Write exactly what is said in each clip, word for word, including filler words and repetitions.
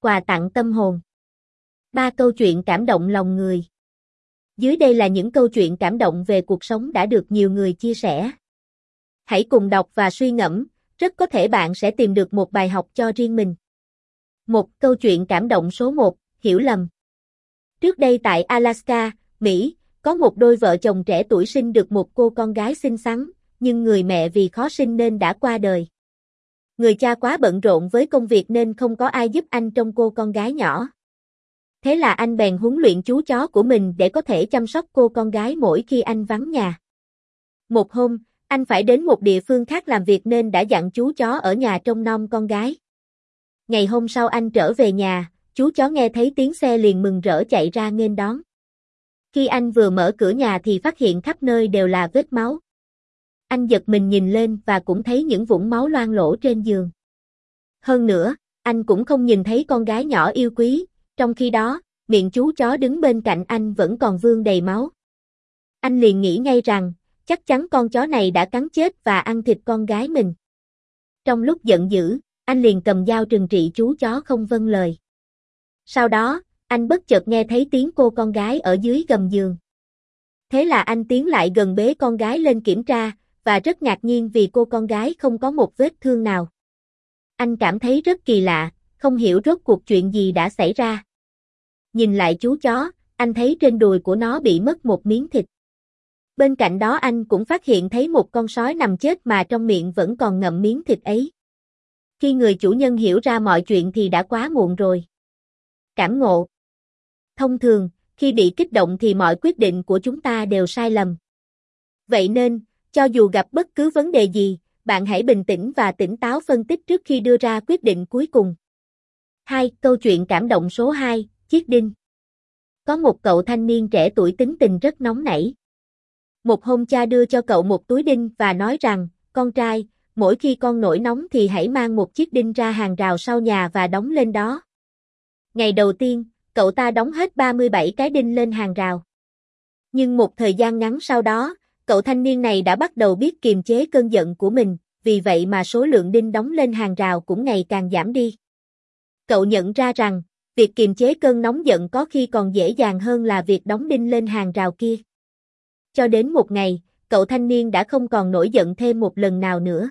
quà tặng tâm hồn. Ba câu chuyện cảm động lòng người. Dưới đây là những câu chuyện cảm động về cuộc sống đã được nhiều người chia sẻ. Hãy cùng đọc và suy ngẫm, rất có thể bạn sẽ tìm được một bài học cho riêng mình. Một câu chuyện cảm động số một, hiểu lầm. Trước đây tại Alaska, Mỹ, có một đôi vợ chồng trẻ tuổi sinh được một cô con gái xinh xắn, nhưng người mẹ vì khó sinh nên đã qua đời. Người cha quá bận rộn với công việc nên không có ai giúp anh trông cô con gái nhỏ. Thế là anh bèn huấn luyện chú chó của mình để có thể chăm sóc cô con gái mỗi khi anh vắng nhà. Một hôm, anh phải đến một địa phương khác làm việc nên đã dặn chú chó ở nhà trông nom con gái. Ngày hôm sau anh trở về nhà, chú chó nghe thấy tiếng xe liền mừng rỡ chạy ra nghênh đón. Khi anh vừa mở cửa nhà thì phát hiện khắp nơi đều là vết máu. Anh giật mình nhìn lên và cũng thấy những vũng máu loang lổ trên giường. Hơn nữa, anh cũng không nhìn thấy con gái nhỏ yêu quý, trong khi đó, miệng chú chó đứng bên cạnh anh vẫn còn vương đầy máu. Anh liền nghĩ ngay rằng, chắc chắn con chó này đã cắn chết và ăn thịt con gái mình. Trong lúc giận dữ, anh liền cầm dao trừng trị chú chó không vâng lời. Sau đó, anh bất chợt nghe thấy tiếng cô con gái ở dưới gầm giường. Thế là anh tiến lại gần bế con gái lên kiểm tra, và rất ngạc nhiên vì cô con gái không có một vết thương nào. Anh cảm thấy rất kỳ lạ, không hiểu rốt cuộc chuyện gì đã xảy ra. Nhìn lại chú chó, anh thấy trên đùi của nó bị mất một miếng thịt. Bên cạnh đó anh cũng phát hiện thấy một con sói nằm chết mà trong miệng vẫn còn ngậm miếng thịt ấy. Khi người chủ nhân hiểu ra mọi chuyện thì đã quá muộn rồi. Cảm ngộ. Thông thường, khi bị kích động thì mọi quyết định của chúng ta đều sai lầm. Vậy nên, cho dù gặp bất cứ vấn đề gì, bạn hãy bình tĩnh và tỉnh táo phân tích trước khi đưa ra quyết định cuối cùng. hai. Câu chuyện cảm động số hai, chiếc đinh. Có một cậu thanh niên trẻ tuổi tính tình rất nóng nảy. Một hôm cha đưa cho cậu một túi đinh và nói rằng, con trai, mỗi khi con nổi nóng thì hãy mang một chiếc đinh ra hàng rào sau nhà và đóng lên đó. Ngày đầu tiên, cậu ta đóng hết ba mươi bảy cái đinh lên hàng rào. Nhưng một thời gian ngắn sau đó, cậu thanh niên này đã bắt đầu biết kiềm chế cơn giận của mình, vì vậy mà số lượng đinh đóng lên hàng rào cũng ngày càng giảm đi. Cậu nhận ra rằng, việc kiềm chế cơn nóng giận có khi còn dễ dàng hơn là việc đóng đinh lên hàng rào kia. Cho đến một ngày, cậu thanh niên đã không còn nổi giận thêm một lần nào nữa.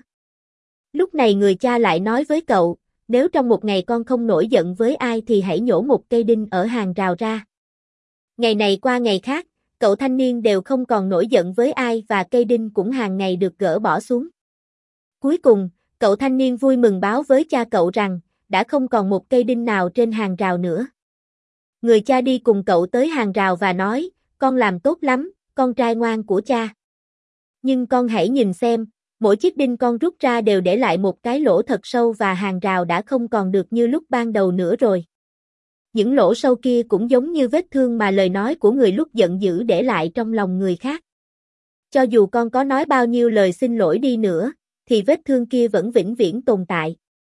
Lúc này người cha lại nói với cậu, nếu trong một ngày con không nổi giận với ai thì hãy nhổ một cây đinh ở hàng rào ra. Ngày này qua ngày khác, cậu thanh niên đều không còn nổi giận với ai và cây đinh cũng hàng ngày được gỡ bỏ xuống. Cuối cùng, cậu thanh niên vui mừng báo với cha cậu rằng, đã không còn một cây đinh nào trên hàng rào nữa. Người cha đi cùng cậu tới hàng rào và nói, con làm tốt lắm, con trai ngoan của cha. Nhưng con hãy nhìn xem, mỗi chiếc đinh con rút ra đều để lại một cái lỗ thật sâu và hàng rào đã không còn được như lúc ban đầu nữa rồi. Những lỗ sâu kia cũng giống như vết thương mà lời nói của người lúc giận dữ để lại trong lòng người khác. Cho dù con có nói bao nhiêu lời xin lỗi đi nữa, thì vết thương kia vẫn vĩnh viễn tồn tại.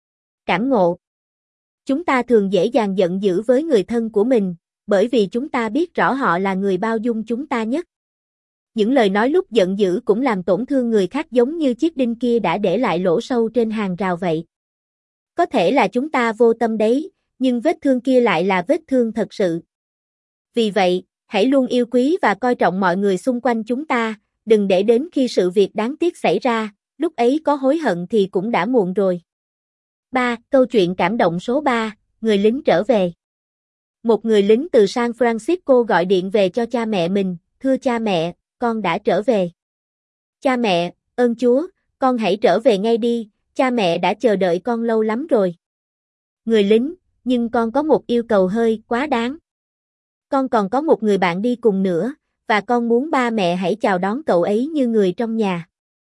Cảm ngộ. Chúng ta thường dễ dàng giận dữ với người thân của mình, bởi vì chúng ta biết rõ họ là người bao dung chúng ta nhất. Những lời nói lúc giận dữ cũng làm tổn thương người khác giống như chiếc đinh kia đã để lại lỗ sâu trên hàng rào vậy. Có thể là chúng ta vô tâm đấy, nhưng vết thương kia lại là vết thương thật sự. Vì vậy, hãy luôn yêu quý và coi trọng mọi người xung quanh chúng ta, đừng để đến khi sự việc đáng tiếc xảy ra, lúc ấy có hối hận thì cũng đã muộn rồi. ba. Câu chuyện cảm động số ba, người lính trở về. Một người lính từ San Francisco gọi điện về cho cha mẹ mình, thưa cha mẹ, con đã trở về. Cha mẹ, ơn Chúa, con hãy trở về ngay đi, cha mẹ đã chờ đợi con lâu lắm rồi. Người lính, nhưng con có một yêu cầu hơi quá đáng. Con còn có một người bạn đi cùng nữa, và con muốn ba mẹ hãy chào đón cậu ấy như người trong nhà.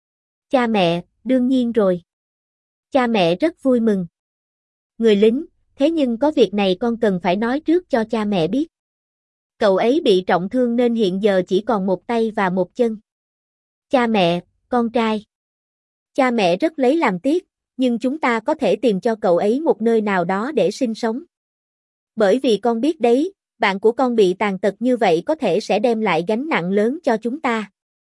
Cha mẹ, đương nhiên rồi. Cha mẹ rất vui mừng. Người lính, thế nhưng có việc này con cần phải nói trước cho cha mẹ biết. Cậu ấy bị trọng thương nên hiện giờ chỉ còn một tay và một chân. Cha mẹ, con trai. Cha mẹ rất lấy làm tiếc, nhưng chúng ta có thể tìm cho cậu ấy một nơi nào đó để sinh sống. Bởi vì con biết đấy, bạn của con bị tàn tật như vậy có thể sẽ đem lại gánh nặng lớn cho chúng ta.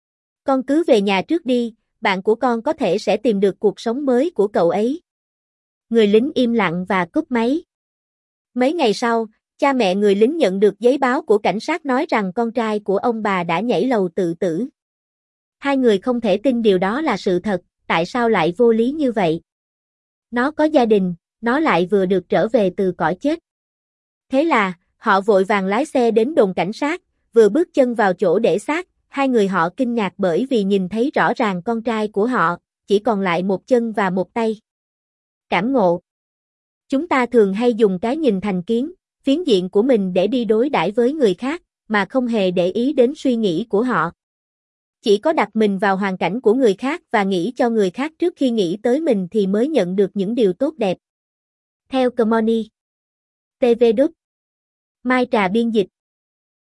Con cứ về nhà trước đi, bạn của con có thể sẽ tìm được cuộc sống mới của cậu ấy. Người lính im lặng và cúp máy. Mấy ngày sau, cha mẹ người lính nhận được giấy báo của cảnh sát nói rằng con trai của ông bà đã nhảy lầu tự tử. Hai người không thể tin điều đó là sự thật, tại sao lại vô lý như vậy? Nó có gia đình, nó lại vừa được trở về từ cõi chết. Thế là, họ vội vàng lái xe đến đồn cảnh sát, vừa bước chân vào chỗ để xác, hai người họ kinh ngạc bởi vì nhìn thấy rõ ràng con trai của họ, chỉ còn lại một chân và một tay. Cảm ngộ. Chúng ta thường hay dùng cái nhìn thành kiến, phiến diện của mình để đi đối đãi với người khác, mà không hề để ý đến suy nghĩ của họ. Chỉ có đặt mình vào hoàn cảnh của người khác và nghĩ cho người khác trước khi nghĩ tới mình thì mới nhận được những điều tốt đẹp. Theo Comoni. tê vê Đúc. Mai Trà biên dịch.